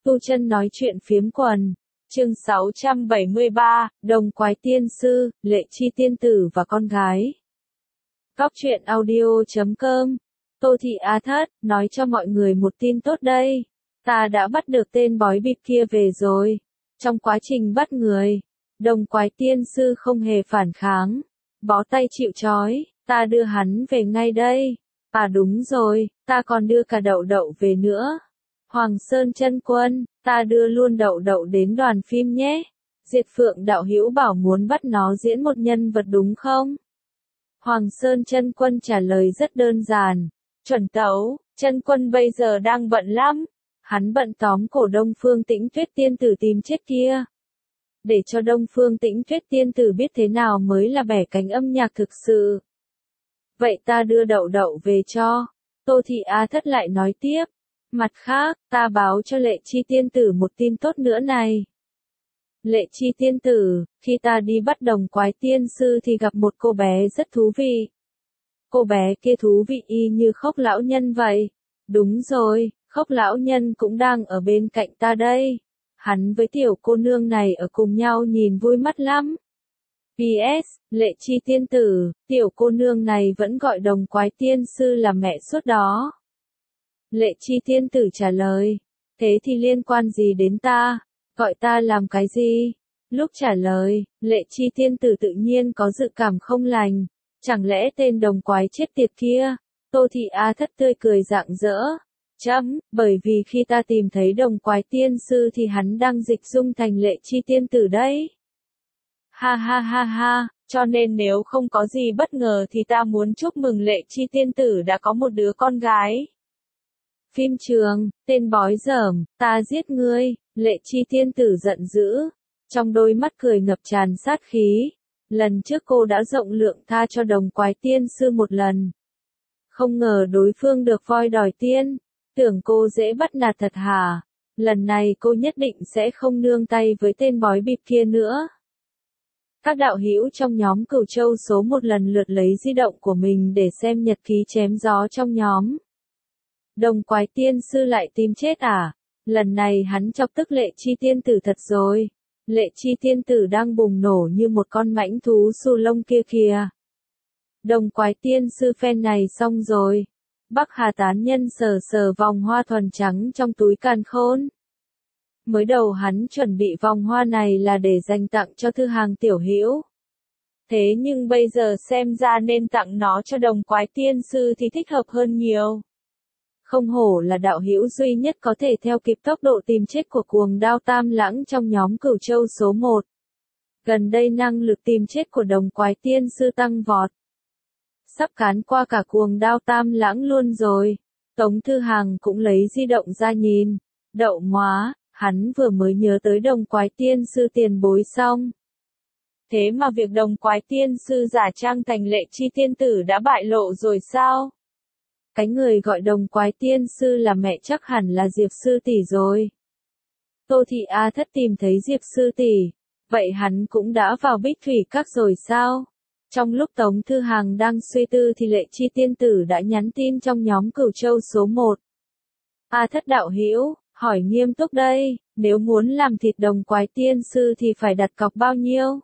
Tu Chân nói chuyện phiếm quần. Chương 673, Đồng Quái Tiên Sư, Lệ Chi Tiên Tử và con gái. Góc truyện audio.com. Tô Thị Á Thất, nói cho mọi người một tin tốt đây. Ta đã bắt được tên bói bịp kia về rồi. Trong quá trình bắt người, Đồng Quái Tiên Sư không hề phản kháng. Bó tay chịu trói, ta đưa hắn về ngay đây. À đúng rồi, ta còn đưa cả Đậu Đậu về nữa. Hoàng Sơn Chân Quân, ta đưa luôn Đậu Đậu đến đoàn phim nhé. Diệt Phượng đạo hữu bảo muốn bắt nó diễn một nhân vật đúng không? Hoàng Sơn Chân Quân trả lời rất đơn giản. Chuẩn tấu, Chân Quân bây giờ đang bận lắm. Hắn bận tóm cổ Đông Phương Tĩnh Tuyết tiên tử tìm chết kia. Để cho Đông Phương Tĩnh Tuyết tiên tử biết thế nào mới là bẻ cánh âm nhạc thực sự. Vậy ta đưa Đậu Đậu về cho. Tô Thị Á Thất lại nói tiếp. Mặt khác, ta báo cho Lệ Chi tiên tử một tin tốt nữa này. Lệ Chi tiên tử, khi ta đi bắt Đồng Quái Tiên Sư thì gặp một cô bé rất thú vị. Cô bé kia thú vị y như Khốc lão nhân vậy. Đúng rồi, Khốc lão nhân cũng đang ở bên cạnh ta đây. Hắn với tiểu cô nương này ở cùng nhau nhìn vui mắt lắm. PS, Lệ Chi tiên tử, tiểu cô nương này vẫn gọi Đồng Quái Tiên Sư là mẹ suốt đó. Lệ Chi tiên tử trả lời, thế thì liên quan gì đến ta, gọi ta làm cái gì? Lúc trả lời, Lệ Chi tiên tử tự nhiên có dự cảm không lành, chẳng lẽ tên đồng quái chết tiệt kia? Tô Thị Á Thất tươi cười rạng rỡ, bởi vì khi ta tìm thấy Đồng Quái Tiên Sư thì hắn đang dịch dung thành Lệ Chi tiên tử đấy. Ha ha ha ha, cho nên nếu không có gì bất ngờ thì ta muốn chúc mừng Lệ Chi tiên tử đã có một đứa con gái. Phim trường, tên bói dởm, ta giết ngươi, Lệ Chi tiên tử giận dữ, trong đôi mắt cười ngập tràn sát khí. Lần trước cô đã rộng lượng tha cho Đồng Quái Tiên Sư một lần. Không ngờ đối phương được voi đòi tiên, tưởng cô dễ bắt nạt thật hả? Lần này cô nhất định sẽ không nương tay với tên bói bịp kia nữa. Các đạo hữu trong nhóm Cửu Châu số một lần lượt lấy di động của mình để xem nhật ký chém gió trong nhóm. Đồng Quái Tiên Sư lại tìm chết à? Lần này hắn chọc tức Lệ Chi tiên tử thật rồi. Lệ Chi tiên tử đang bùng nổ như một con mãnh thú xù lông kia kìa. Đồng Quái Tiên Sư phen này xong rồi. Bắc Hà tán nhân sờ sờ vòng hoa thuần trắng trong túi càn khôn. Mới đầu hắn chuẩn bị vòng hoa này là để dành tặng cho Thư Hàng tiểu hữu. Thế nhưng bây giờ xem ra nên tặng nó cho Đồng Quái Tiên Sư thì thích hợp hơn nhiều. Không hổ là đạo hữu duy nhất có thể theo kịp tốc độ tìm chết của Cuồng Đao Tam Lãng trong nhóm Cửu Châu số 1. Gần đây năng lực tìm chết của Đồng Quái Tiên Sư tăng vọt. Sắp cán qua cả Cuồng Đao Tam Lãng luôn rồi. Tống Thư Hàng cũng lấy di động ra nhìn. Đậu móa, hắn vừa mới nhớ tới Đồng Quái Tiên Sư tiền bối xong. Thế mà việc Đồng Quái Tiên Sư giả trang thành Lệ Chi tiên tử đã bại lộ rồi sao? Cái người gọi Đồng Quái Tiên Sư là mẹ chắc hẳn là Diệp Sư tỷ rồi. Tô Thị Á Thất tìm thấy Diệp Sư tỷ, vậy hắn cũng đã vào Bích Thủy Các rồi sao? Trong lúc Tống Thư Hàng đang suy tư thì Lệ Chi tiên tử đã nhắn tin trong nhóm Cửu Châu số 1. Á Thất đạo hữu, hỏi nghiêm túc đây, nếu muốn làm thịt Đồng Quái Tiên Sư thì phải đặt cọc bao nhiêu?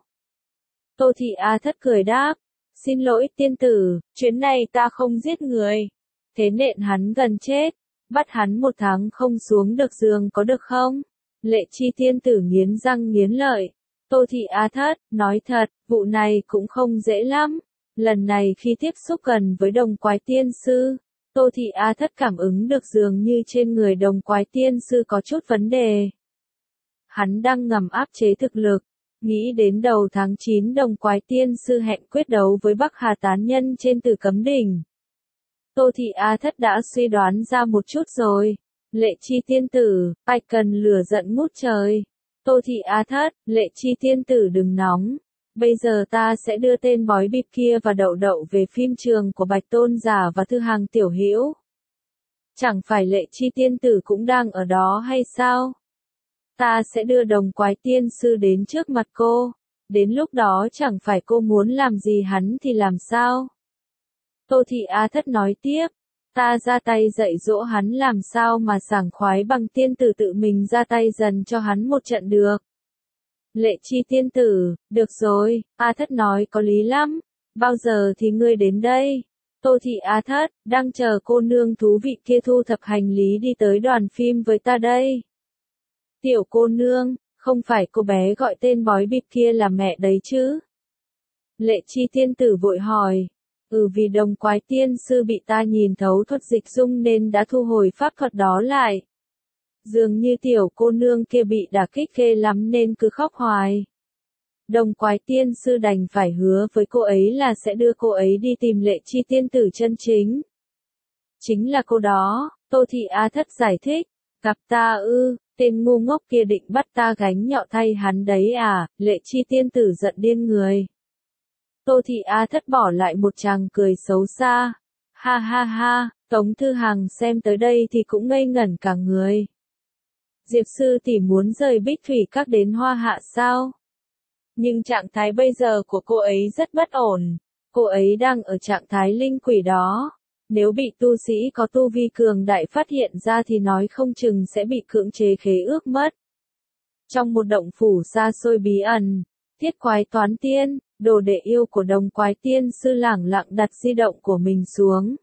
Tô Thị Á Thất cười đáp, xin lỗi tiên tử, chuyến này ta không giết người. Thế nện hắn gần chết, bắt hắn 1 tháng không xuống được giường có được không? Lệ Chi tiên tử nghiến răng nghiến lợi. Tô Thị Á Thất, nói thật, vụ này cũng không dễ lắm. Lần này khi tiếp xúc gần với Đồng Quái Tiên Sư, Tô Thị Á Thất cảm ứng được dường như trên người Đồng Quái Tiên Sư có chút vấn đề. Hắn đang ngầm áp chế thực lực. Nghĩ đến đầu tháng 9 Đồng Quái Tiên Sư hẹn quyết đấu với Bắc Hà tán nhân trên Tử Cấm Đỉnh. Tô Thị Á Thất đã suy đoán ra một chút rồi. Lệ Chi tiên tử, Bạch Cần lửa giận ngút trời. Tô Thị Á Thất, Lệ Chi tiên tử đừng nóng. Bây giờ ta sẽ đưa tên bói bịp kia và Đậu Đậu về phim trường của Bạch Tôn Giả và Thư Hàng tiểu hữu. Chẳng phải Lệ Chi tiên tử cũng đang ở đó hay sao? Ta sẽ đưa Đồng Quái Tiên Sư đến trước mặt cô. Đến lúc đó chẳng phải cô muốn làm gì hắn thì làm sao? Tô Thị Á Thất nói tiếp, Ta ra tay dạy dỗ hắn làm sao mà sảng khoái bằng tiên tử tự mình ra tay dần cho hắn một trận được. Lệ Chi tiên tử, được rồi, A Thất nói có lý lắm, bao giờ thì ngươi đến đây? Tô Thị A Thất, đang chờ cô nương thú vị kia thu thập hành lý đi tới đoàn phim với ta đây. Tiểu cô nương, không phải cô bé gọi tên bói bịp kia là mẹ đấy chứ? Lệ Chi tiên tử vội hỏi. Vì Đồng Quái tiên sư bị ta nhìn thấu thuật dịch dung nên đã thu hồi pháp thuật đó lại. Dường như tiểu cô nương kia bị đả kích ghê lắm nên cứ khóc hoài. Đồng Quái tiên sư đành phải hứa với cô ấy là sẽ đưa cô ấy đi tìm Lệ Chi tiên tử chân chính. Chính là cô đó, Tô Thị A Thất giải thích. Gặp ta ư, tên ngu ngốc kia định bắt ta gánh nhọ thay hắn đấy à, Lệ Chi tiên tử giận điên người. Tô Thị A Thất bỏ lại một tràng cười xấu xa. Ha ha ha, Tống Thư Hằng xem tới đây thì cũng ngây ngẩn cả người. Diệp sư tỷ muốn rời Bích Thủy Các đến Hoa Hạ sao? Nhưng trạng thái bây giờ của cô ấy rất bất ổn. Cô ấy đang ở trạng thái linh quỷ đó. Nếu bị tu sĩ có tu vi cường đại phát hiện ra thì nói không chừng sẽ bị cưỡng chế khế ước mất. Trong một động phủ xa xôi bí ẩn, Thiết Quái Toán Tiên, đồ đệ yêu của Đồng Quái tiên sư lẳng lặng đặt di động của mình xuống.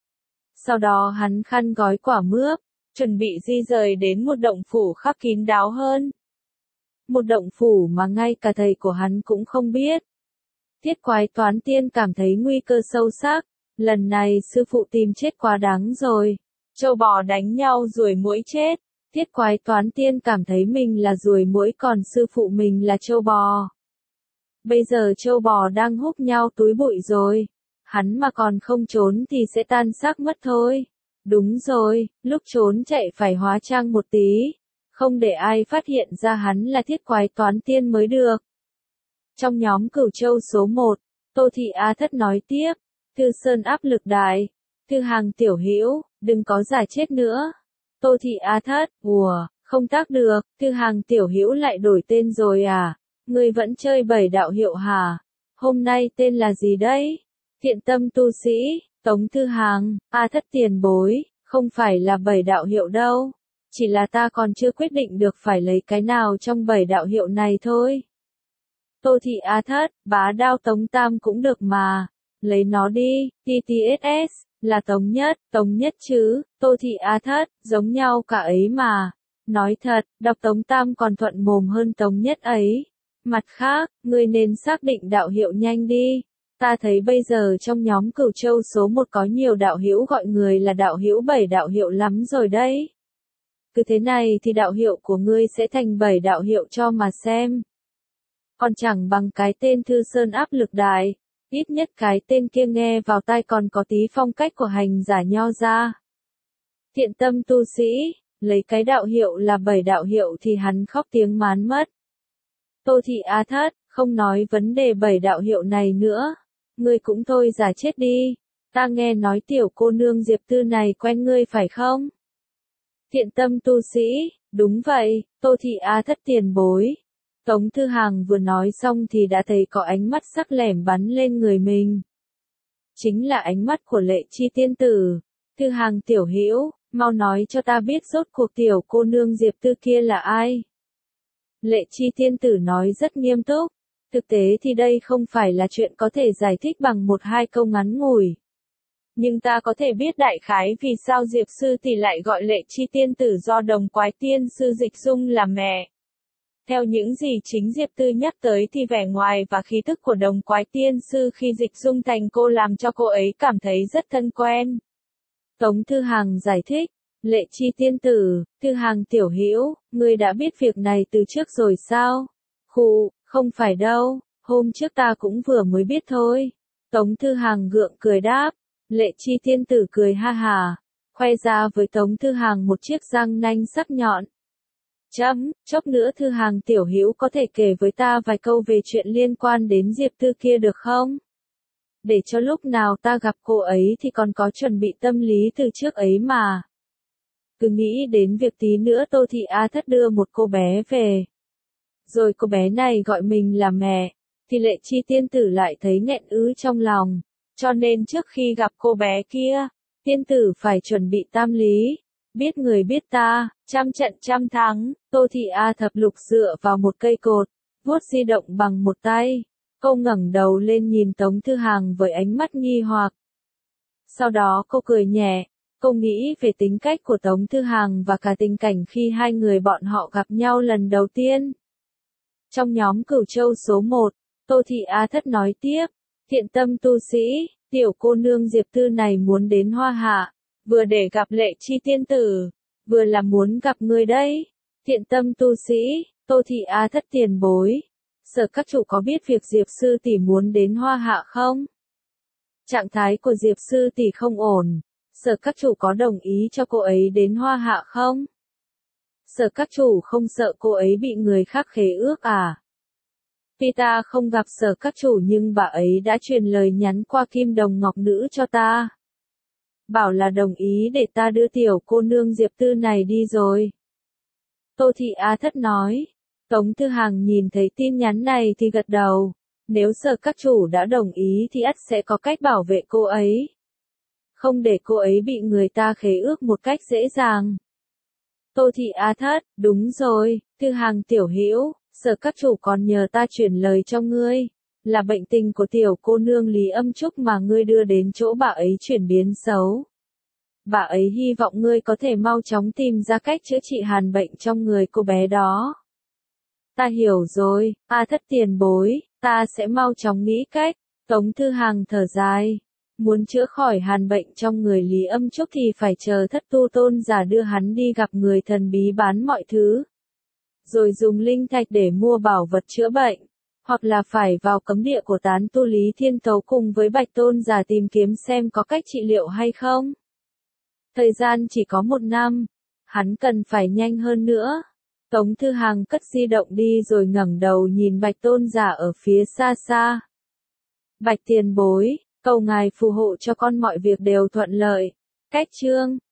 Sau đó hắn khăn gói quả mướp, chuẩn bị di rời đến một động phủ khắc kín đáo hơn. Một động phủ mà ngay cả thầy của hắn cũng không biết. Thiết Quái Toán Tiên cảm thấy nguy cơ sâu sắc, lần này sư phụ tìm chết quá đáng rồi. Trâu bò đánh nhau ruồi muỗi chết, Thiết Quái Toán Tiên cảm thấy mình là ruồi muỗi còn sư phụ mình là trâu bò. Bây giờ trâu bò đang húc nhau túi bụi rồi. Hắn mà còn không trốn thì sẽ tan xác mất thôi. Đúng rồi, lúc trốn chạy phải hóa trang một tí. Không để ai phát hiện ra hắn là Thiết Quái Toán Tiên mới được. Trong nhóm Cửu Châu số 1, Tô Thị A Thất nói tiếp. Thư Sơn áp lực đại. Thư Hàng tiểu hữu, đừng có giả chết nữa. Tô Thị A Thất, không tác được. Thư Hàng tiểu hữu lại đổi tên rồi à? Ngươi vẫn chơi bảy đạo hiệu hả? Hôm nay tên là gì đấy? Thiện tâm tu sĩ, Tống Thư Hàng, A Thất tiền bối, không phải là bảy đạo hiệu đâu. Chỉ là ta còn chưa quyết định được phải lấy cái nào trong bảy đạo hiệu này thôi. Tô Thị A Thất, Bá Đao Tống Tam cũng được mà. Lấy nó đi, TTSS, là Tống Nhất chứ, Tô Thị A Thất, giống nhau cả ấy mà. Nói thật, đọc Tống Tam còn thuận mồm hơn Tống Nhất ấy. Mặt khác, ngươi nên xác định đạo hiệu nhanh đi. Ta thấy bây giờ trong nhóm Cửu Châu số 1 có nhiều đạo hữu gọi người là đạo hữu bảy đạo hiệu lắm rồi đấy. Cứ thế này thì đạo hiệu của ngươi sẽ thành bảy đạo hiệu cho mà xem. Còn chẳng bằng cái tên Thư Sơn áp lực đại. Ít nhất cái tên kia nghe vào tai còn có tí phong cách của hành giả nho ra. Thiện tâm tu sĩ, lấy cái đạo hiệu là bảy đạo hiệu thì hắn khóc tiếng mán mất. Tô Thị A Thất, không nói vấn đề bảy đạo hiệu này nữa. Ngươi cũng thôi giả chết đi. Ta nghe nói tiểu cô nương Diệp Tư này quen ngươi phải không? Thiện tâm tu sĩ, đúng vậy, Tô Thị A Thất tiền bối. Tống Thư Hàng vừa nói xong thì đã thấy có ánh mắt sắc lẻm bắn lên người mình. Chính là ánh mắt của Lệ Chi tiên tử. Thư Hàng tiểu hữu, mau nói cho ta biết rốt cuộc tiểu cô nương Diệp Tư kia là ai? Lệ Chi tiên tử nói rất nghiêm túc. Thực tế thì đây không phải là chuyện có thể giải thích bằng một hai câu ngắn ngủi. Nhưng ta có thể biết đại khái vì sao Diệp sư tỷ lại gọi Lệ Chi tiên tử do Đồng Quái tiên sư dịch dung là mẹ. Theo những gì chính Diệp Tư nhắc tới thì vẻ ngoài và khí thức của Đồng Quái tiên sư khi dịch dung thành cô làm cho cô ấy cảm thấy rất thân quen. Tống Thư Hàng giải thích. Lệ Chi tiên tử, Thư Hàng tiểu hữu, ngươi đã biết việc này từ trước rồi sao? Khụ, không phải đâu, hôm trước ta cũng vừa mới biết thôi. Tống Thư Hàng gượng cười đáp. Lệ Chi tiên tử cười ha hà, khoe ra với Tống Thư Hàng một chiếc răng nanh sắc nhọn. Chốc nữa Thư Hàng tiểu hữu có thể kể với ta vài câu về chuyện liên quan đến Diệp Tư kia được không? Để cho lúc nào ta gặp cô ấy thì còn có chuẩn bị tâm lý từ trước ấy mà. Cứ nghĩ đến việc tí nữa Tô Thị A Thất đưa một cô bé về. Rồi cô bé này gọi mình là mẹ, thì Lệ Chi tiên tử lại thấy nghẹn ứ trong lòng. Cho nên trước khi gặp cô bé kia, Tiên tử phải chuẩn bị tam lý. Biết người biết ta, trăm trận trăm thắng. Tô Thị A Thập Lục dựa vào một cây cột, vuốt di động bằng một tay. Cô ngẩng đầu lên nhìn Tống Thư Hàng với ánh mắt nghi hoặc. Sau đó cô cười nhẹ, cô nghĩ về tính cách của Tống Thư Hàng và cả tình cảnh khi hai người bọn họ gặp nhau lần đầu tiên. Trong nhóm Cửu Châu số 1, Tô Thị A Thất nói tiếp, thiện tâm tu sĩ, tiểu cô nương Diệp Tư này muốn đến Hoa Hạ, vừa để gặp Lệ Chi tiên tử, vừa là muốn gặp người đây. Thiện tâm tu sĩ, Tô Thị A Thất tiền bối. Sở các chủ có biết việc Diệp sư tỷ muốn đến Hoa Hạ không? Trạng thái của Diệp sư tỷ không ổn, Sở các chủ có đồng ý cho cô ấy đến Hoa Hạ không? Sở các chủ không sợ cô ấy bị người khác khế ước à? Tuy ta không gặp Sở các chủ nhưng bà ấy đã truyền lời nhắn qua Kim Đồng Ngọc Nữ cho ta. Bảo là đồng ý để ta đưa tiểu cô nương Diệp Tư này đi rồi. Tô Thị A Thất nói. Tống Thư Hàng nhìn thấy tin nhắn này thì gật đầu. Nếu Sở các chủ đã đồng ý thì ắt sẽ có cách bảo vệ cô ấy. Không để cô ấy bị người ta khế ước một cách dễ dàng. Tô Thị A Thất, đúng rồi, Thư Hàng tiểu hữu, Sở các chủ còn nhờ ta chuyển lời cho ngươi. Là bệnh tình của tiểu cô nương Lý Âm Trúc mà ngươi đưa đến chỗ bà ấy chuyển biến xấu. Bà ấy hy vọng ngươi có thể mau chóng tìm ra cách chữa trị hàn bệnh trong người cô bé đó. Ta hiểu rồi, A Thất tiền bối, ta sẽ mau chóng nghĩ cách. Tống Thư Hàng thở dài. Muốn chữa khỏi hàn bệnh trong người Lý Âm Trúc thì phải chờ Thất Tu tôn giả đưa hắn đi gặp người thần bí bán mọi thứ. Rồi dùng linh thạch để mua bảo vật chữa bệnh. Hoặc là phải vào cấm địa của tán tu Lý Thiên Tấu cùng với Bạch tôn giả tìm kiếm xem có cách trị liệu hay không. Thời gian chỉ có 1 năm. Hắn cần phải nhanh hơn nữa. Tống Thư Hàng cất di động đi rồi ngẩng đầu nhìn Bạch tôn giả ở phía xa xa. Bạch tiền bối, cầu ngài phù hộ cho con mọi việc đều thuận lợi. Cách chương